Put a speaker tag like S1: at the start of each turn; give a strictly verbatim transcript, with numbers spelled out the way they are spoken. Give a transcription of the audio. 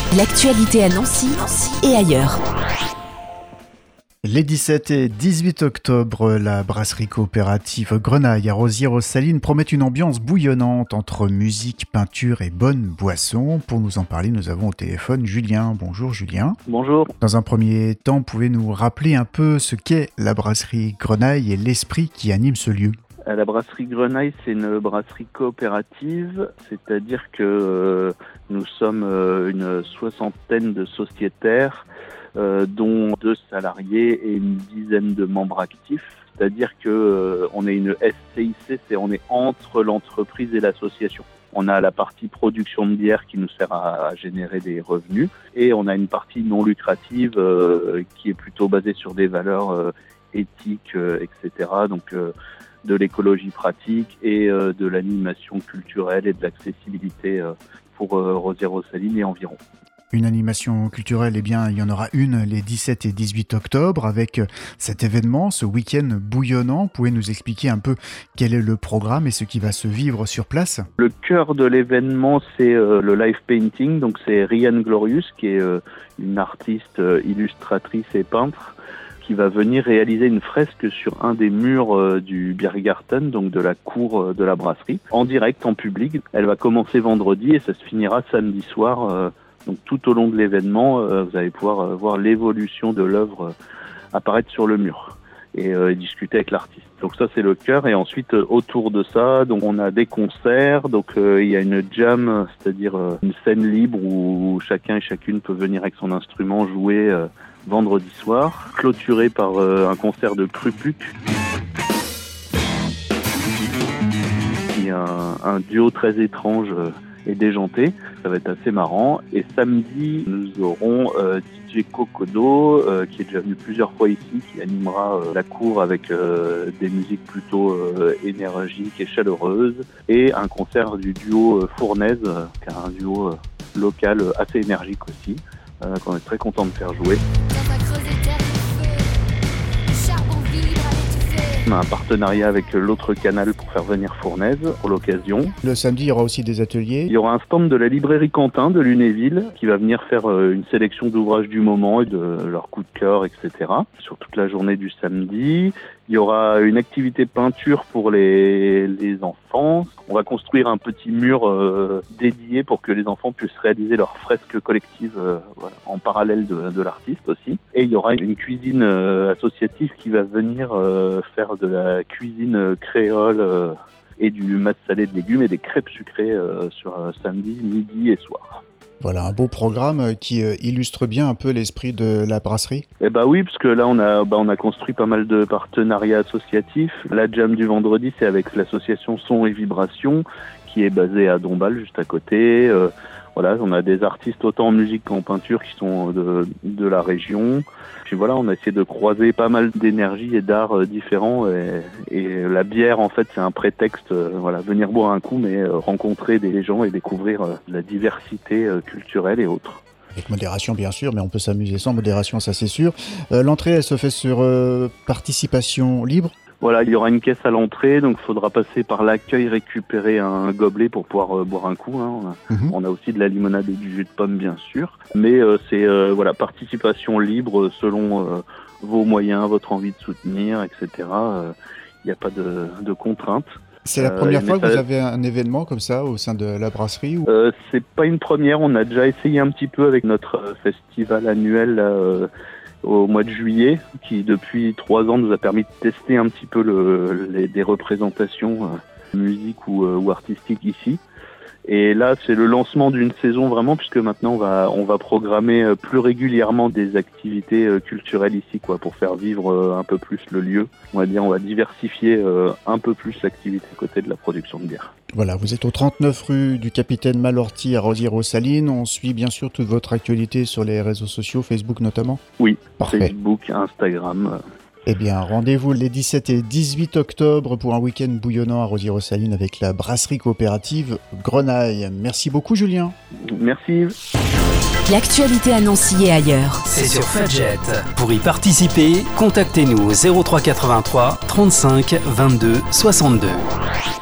S1: L'actualité à Nancy et ailleurs.
S2: Les dix-sept et dix-huit octobre, la brasserie coopérative Grenaille à Rosières-aux-Salines promet une ambiance bouillonnante entre musique, peinture et bonne boisson. Pour nous en parler, nous avons au téléphone Julien. Bonjour Julien.
S3: Bonjour.
S2: Dans un premier temps, pouvez-nous rappeler un peu ce qu'est la brasserie Grenaille et l'esprit qui anime ce lieu ?
S3: La brasserie Grenaille, c'est une brasserie coopérative, c'est-à-dire que euh, nous sommes euh, une soixantaine de sociétaires, euh, dont deux salariés et une dizaine de membres actifs. C'est-à-dire que euh, on est une S C I C, c'est on est entre l'entreprise et l'association. On a la partie production de bière qui nous sert à, à générer des revenus, et on a une partie non lucrative euh, qui est plutôt basée sur des valeurs euh, éthiques, euh, et cetera. Donc euh, de l'écologie pratique et euh, de l'animation culturelle et de l'accessibilité euh, pour euh, Rosières-aux-Salines et environ.
S2: Une animation culturelle, eh bien, il y en aura une les dix-sept et dix-huit octobre avec cet événement, ce week-end bouillonnant. Vous pouvez nous expliquer un peu quel est le programme et ce qui va se vivre sur place ?
S3: Le cœur de l'événement, c'est euh, le live painting. Donc c'est Ryan Glorious, qui est euh, une artiste, euh, illustratrice et peintre, qui va venir réaliser une fresque sur un des murs euh, du Biergarten, donc de la cour euh, de la brasserie, en direct, en public. Elle va commencer vendredi et ça se finira samedi soir. Euh, donc tout au long de l'événement, euh, vous allez pouvoir euh, voir l'évolution de l'œuvre euh, apparaître sur le mur et euh, discuter avec l'artiste. Donc ça, c'est le cœur. Et ensuite, euh, autour de ça, donc on a des concerts. Donc euh, il y a une jam, c'est-à-dire euh, une scène libre où chacun et chacune peut venir avec son instrument jouer euh, vendredi soir, clôturé par euh, un concert de Krupuk, qui est un, un duo très étrange euh, et déjanté. Ça va être assez marrant. Et samedi, nous aurons euh, D J Kokodo, euh, qui est déjà venu plusieurs fois ici, qui animera euh, la cour avec euh, des musiques plutôt euh, énergiques et chaleureuses, et un concert du duo euh, Fournaise, euh, qui est un duo euh, local euh, assez énergique aussi, euh, qu'on est très content de faire jouer. On a un partenariat avec l'autre canal pour faire venir Fournaise pour l'occasion.
S2: Le samedi, il y aura aussi des ateliers.
S3: Il y aura un stand de la librairie Quentin de Lunéville qui va venir faire une sélection d'ouvrages du moment et de leur coup de cœur, et cetera. Sur toute la journée du samedi. Il y aura une activité peinture pour les, les enfants. On va construire un petit mur euh, dédié pour que les enfants puissent réaliser leurs fresques collectives euh, voilà, en parallèle de, de l'artiste aussi. Et il y aura une cuisine euh, associative qui va venir euh, faire de la cuisine créole euh, et du mat salé de légumes et des crêpes sucrées euh, sur euh, samedi, midi et soir.
S2: Voilà, un beau programme qui illustre bien un peu l'esprit de la brasserie.
S3: Eh bah oui, parce que là on a bah on a construit pas mal de partenariats associatifs. La jam du vendredi, c'est avec l'association Son et Vibration, qui est basée à Dombasle, juste à côté. Euh, voilà, on a des artistes autant en musique qu'en peinture qui sont de de la région. Puis voilà, on a essayé de croiser pas mal d'énergie et d'arts euh, différents. Et, et la bière, en fait, c'est un prétexte, euh, voilà, venir boire un coup, mais euh, rencontrer des gens et découvrir euh, la diversité euh, culturelle et autres.
S2: Avec modération, bien sûr, mais on peut s'amuser sans modération, ça c'est sûr. Euh, l'entrée, elle se fait sur euh, participation libre.
S3: Voilà, il y aura une caisse à l'entrée, donc il faudra passer par l'accueil, récupérer un gobelet pour pouvoir euh, boire un coup. Hein. On, a, mmh. on a aussi de la limonade et du jus de pomme, bien sûr. Mais euh, c'est euh, voilà, participation libre selon euh, vos moyens, votre envie de soutenir, et cetera. Il n'y a pas de, de contraintes.
S2: C'est la première euh, fois que vous avez un événement comme ça au sein de la brasserie ou...
S3: euh, C'est pas une première, on a déjà essayé un petit peu avec notre festival annuel là, euh, au mois de juillet, qui depuis trois ans nous a permis de tester un petit peu le, les, des représentations euh, musique ou, euh, ou artistiques ici. Et là, c'est le lancement d'une saison vraiment, puisque maintenant on va on va programmer plus régulièrement des activités euh, culturelles ici, quoi, pour faire vivre euh, un peu plus le lieu. On va dire, on va diversifier euh, un peu plus l'activité côté de la production de bière.
S2: Voilà, vous êtes au trente-neuf rue du Capitaine Malorty à Rosières-aux-Salines. On suit bien sûr toute votre actualité sur les réseaux sociaux, Facebook notamment.
S3: Oui,
S2: parfait.
S3: Facebook, Instagram.
S2: Eh bien, rendez-vous les dix-sept et dix-huit octobre pour un week-end bouillonnant à Rosières-aux-Salines avec la brasserie coopérative Grenaille. Merci beaucoup, Julien.
S3: Merci.
S1: L'actualité à Nancy et ailleurs.
S4: C'est sur Fudget. Pour y participer, contactez-nous au zéro trois quatre-vingt-trois trente-cinq vingt-deux soixante-deux.